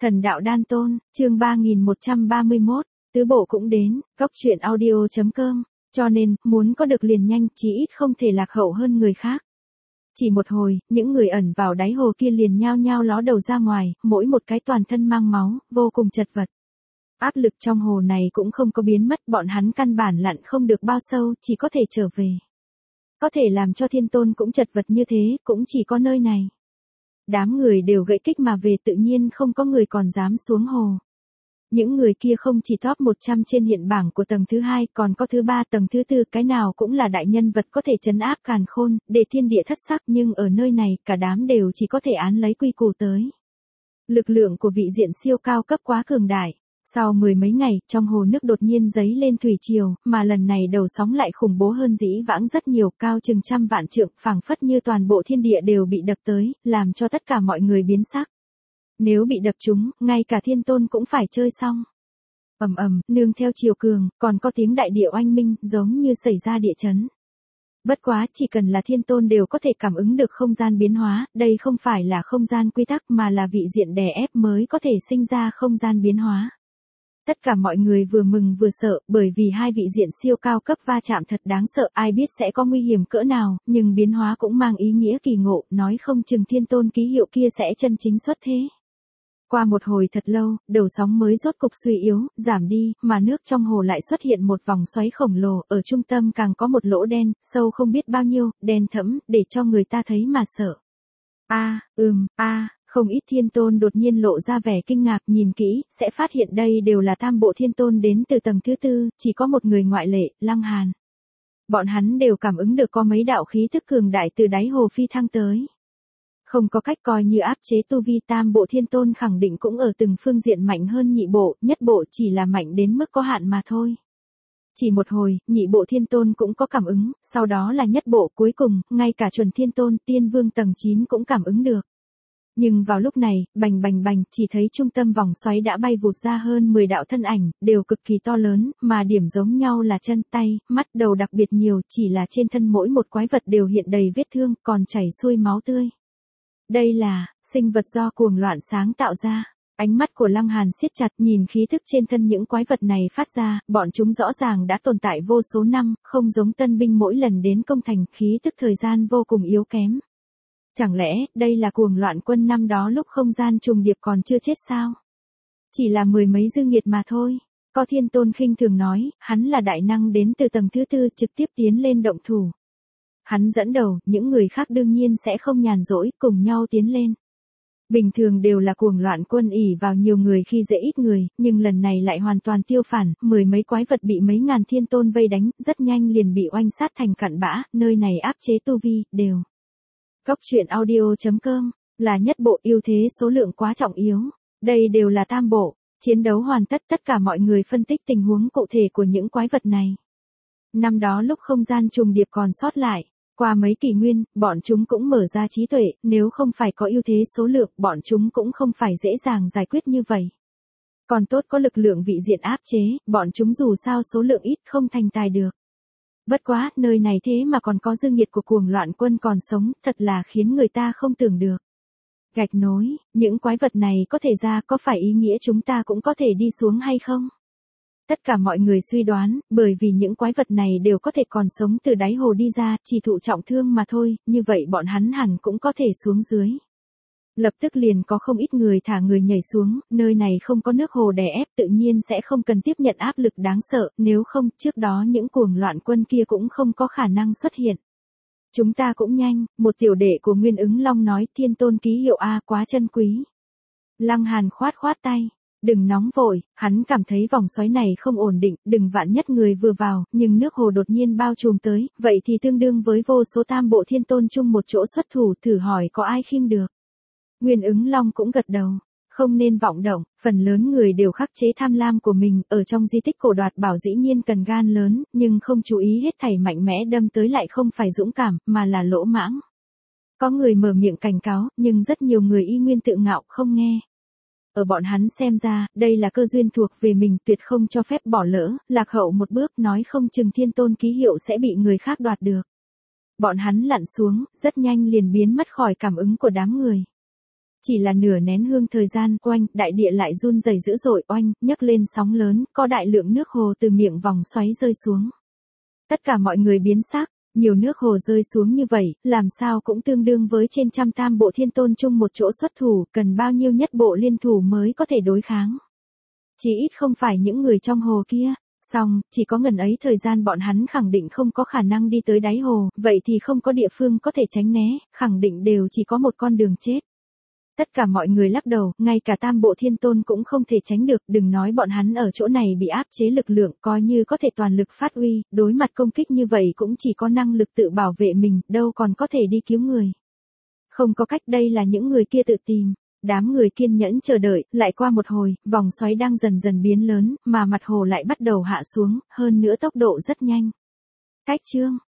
Thần đạo đan tôn, chương 3131, tứ bộ cũng đến, góc truyện audio.com, cho nên, muốn có được liền nhanh, chí ít không thể lạc hậu hơn người khác. Chỉ một hồi, những người ẩn vào đáy hồ kia liền nhao nhao ló đầu ra ngoài, mỗi một cái toàn thân mang máu, vô cùng chật vật. Áp lực trong hồ này cũng không có biến mất, bọn hắn căn bản lặn không được bao sâu, chỉ có thể trở về. Có thể làm cho thiên tôn cũng chật vật như thế, cũng chỉ có nơi này. Đám người đều gãy kích mà về, tự nhiên không có người còn dám xuống hồ. Những người kia không chỉ top 100 trên hiện bảng của tầng thứ 2, còn có thứ 3, tầng thứ 4, cái nào cũng là đại nhân vật có thể trấn áp càn khôn, để thiên địa thất sắc, nhưng ở nơi này, cả đám đều chỉ có thể án lấy quy củ tới. Lực lượng của vị diện siêu cao cấp quá cường đại. Sau mười mấy ngày, trong hồ nước đột nhiên dấy lên thủy triều, mà lần này đầu sóng lại khủng bố hơn dĩ vãng rất nhiều, cao chừng trăm vạn trượng, phảng phất như toàn bộ thiên địa đều bị đập tới, làm cho tất cả mọi người biến sắc. Nếu bị đập trúng, ngay cả thiên tôn cũng phải chơi xong. Ầm ầm, nương theo chiều cường, còn có tiếng đại địa oanh minh, giống như xảy ra địa chấn. Bất quá, chỉ cần là thiên tôn đều có thể cảm ứng được không gian biến hóa, đây không phải là không gian quy tắc mà là vị diện đè ép mới có thể sinh ra không gian biến hóa. Tất cả mọi người vừa mừng vừa sợ, bởi vì hai vị diện siêu cao cấp va chạm thật đáng sợ, ai biết sẽ có nguy hiểm cỡ nào, nhưng biến hóa cũng mang ý nghĩa kỳ ngộ, nói không chừng thiên tôn ký hiệu kia sẽ chân chính xuất thế. Qua một hồi thật lâu, đầu sóng mới rốt cục suy yếu, giảm đi, mà nước trong hồ lại xuất hiện một vòng xoáy khổng lồ, ở trung tâm càng có một lỗ đen, sâu không biết bao nhiêu, đen thẫm, để cho người ta thấy mà sợ. Không ít thiên tôn đột nhiên lộ ra vẻ kinh ngạc, nhìn kỹ, sẽ phát hiện đây đều là tam bộ thiên tôn đến từ tầng thứ 4, chỉ có một người ngoại lệ, Lăng Hàn. Bọn hắn đều cảm ứng được có mấy đạo khí tức cường đại từ đáy hồ phi thăng tới. Không có cách coi như áp chế tu vi, tam bộ thiên tôn khẳng định cũng ở từng phương diện mạnh hơn nhị bộ, nhất bộ chỉ là mạnh đến mức có hạn mà thôi. Chỉ một hồi, nhị bộ thiên tôn cũng có cảm ứng, sau đó là nhất bộ, cuối cùng, ngay cả chuẩn thiên tôn, tiên vương tầng 9 cũng cảm ứng được. Nhưng vào lúc này, bành bành bành, chỉ thấy trung tâm vòng xoáy đã bay vụt ra hơn 10 đạo thân ảnh, đều cực kỳ to lớn, mà điểm giống nhau là chân, tay, mắt, đầu đặc biệt nhiều, chỉ là trên thân mỗi một quái vật đều hiện đầy vết thương, còn chảy xuôi máu tươi. Đây là, sinh vật do cuồng loạn sáng tạo ra. Ánh mắt của Lăng Hàn siết chặt, nhìn khí thức trên thân những quái vật này phát ra, bọn chúng rõ ràng đã tồn tại vô số năm, không giống tân binh mỗi lần đến công thành, khí tức thời gian vô cùng yếu kém. Chẳng lẽ, đây là cuồng loạn quân năm đó lúc không gian trùng điệp còn chưa chết sao? Chỉ là mười mấy dư nghiệt mà thôi. Có thiên tôn khinh thường nói, hắn là đại năng đến từ tầng thứ 4, trực tiếp tiến lên động thủ. Hắn dẫn đầu, những người khác đương nhiên sẽ không nhàn rỗi, cùng nhau tiến lên. Bình thường đều là cuồng loạn quân ỷ vào nhiều người khi dễ ít người, nhưng lần này lại hoàn toàn tiêu phản, mười mấy quái vật bị mấy ngàn thiên tôn vây đánh, rất nhanh liền bị oanh sát thành cặn bã, nơi này áp chế tu vi, đều. Góc truyện audio.com, là nhất bộ, ưu thế số lượng quá trọng yếu. Đây đều là tam bộ, chiến đấu hoàn tất, tất cả mọi người phân tích tình huống cụ thể của những quái vật này. Năm đó lúc không gian trùng điệp còn sót lại, qua mấy kỷ nguyên, bọn chúng cũng mở ra trí tuệ, nếu không phải có ưu thế số lượng, bọn chúng cũng không phải dễ dàng giải quyết như vậy. Còn tốt có lực lượng vị diện áp chế, bọn chúng dù sao số lượng ít không thành tài được. Bất quá, nơi này thế mà còn có dư nghiệt của cuồng loạn quân còn sống, thật là khiến người ta không tưởng được. Gạch nối, những quái vật này có thể ra, có phải ý nghĩa chúng ta cũng có thể đi xuống hay không? Tất cả mọi người suy đoán, bởi vì những quái vật này đều có thể còn sống từ đáy hồ đi ra, chỉ thụ trọng thương mà thôi, như vậy bọn hắn hẳn cũng có thể xuống dưới. Lập tức liền có không ít người thả người nhảy xuống, nơi này không có nước hồ đè ép, tự nhiên sẽ không cần tiếp nhận áp lực đáng sợ, nếu không, trước đó những cuồng loạn quân kia cũng không có khả năng xuất hiện. Chúng ta cũng nhanh, một tiểu đệ của Nguyên Ứng Long nói, thiên tôn ký hiệu A quá chân quý. Lăng Hàn khoát khoát tay. Đừng nóng vội, hắn cảm thấy vòng xoáy này không ổn định, đừng vạn nhất người vừa vào, nhưng nước hồ đột nhiên bao trùm tới, vậy thì tương đương với vô số tam bộ thiên tôn chung một chỗ xuất thủ, thử hỏi có ai khiêng được. Nguyên Ứng Long cũng gật đầu, không nên vọng động, phần lớn người đều khắc chế tham lam của mình, ở trong di tích cổ đoạt bảo dĩ nhiên cần gan lớn, nhưng không chú ý hết thảy mạnh mẽ đâm tới lại không phải dũng cảm, mà là lỗ mãng. Có người mở miệng cảnh cáo, nhưng rất nhiều người y nguyên tự ngạo, không nghe. Ở bọn hắn xem ra, đây là cơ duyên thuộc về mình, tuyệt không cho phép bỏ lỡ, lạc hậu một bước, nói không chừng thiên tôn ký hiệu sẽ bị người khác đoạt được. Bọn hắn lặn xuống, rất nhanh liền biến mất khỏi cảm ứng của đám người. Chỉ là nửa nén hương thời gian, oanh, đại địa lại run rẩy dữ dội, oanh, nhấc lên sóng lớn, có đại lượng nước hồ từ miệng vòng xoáy rơi xuống. Tất cả mọi người biến sắc, nhiều nước hồ rơi xuống như vậy, làm sao cũng tương đương với trên trăm tam bộ thiên tôn chung một chỗ xuất thủ, cần bao nhiêu nhất bộ liên thủ mới có thể đối kháng. Chỉ ít không phải những người trong hồ kia. Xong, chỉ có ngần ấy thời gian bọn hắn khẳng định không có khả năng đi tới đáy hồ, vậy thì không có địa phương có thể tránh né, khẳng định đều chỉ có một con đường chết. Tất cả mọi người lắc đầu, ngay cả tam bộ thiên tôn cũng không thể tránh được, đừng nói bọn hắn ở chỗ này bị áp chế lực lượng, coi như có thể toàn lực phát uy, đối mặt công kích như vậy cũng chỉ có năng lực tự bảo vệ mình, đâu còn có thể đi cứu người. Không có cách, đây là những người kia tự tìm. Đám người kiên nhẫn chờ đợi, lại qua một hồi, vòng xoáy đang dần dần biến lớn, mà mặt hồ lại bắt đầu hạ xuống, hơn nữa tốc độ rất nhanh. Cách chương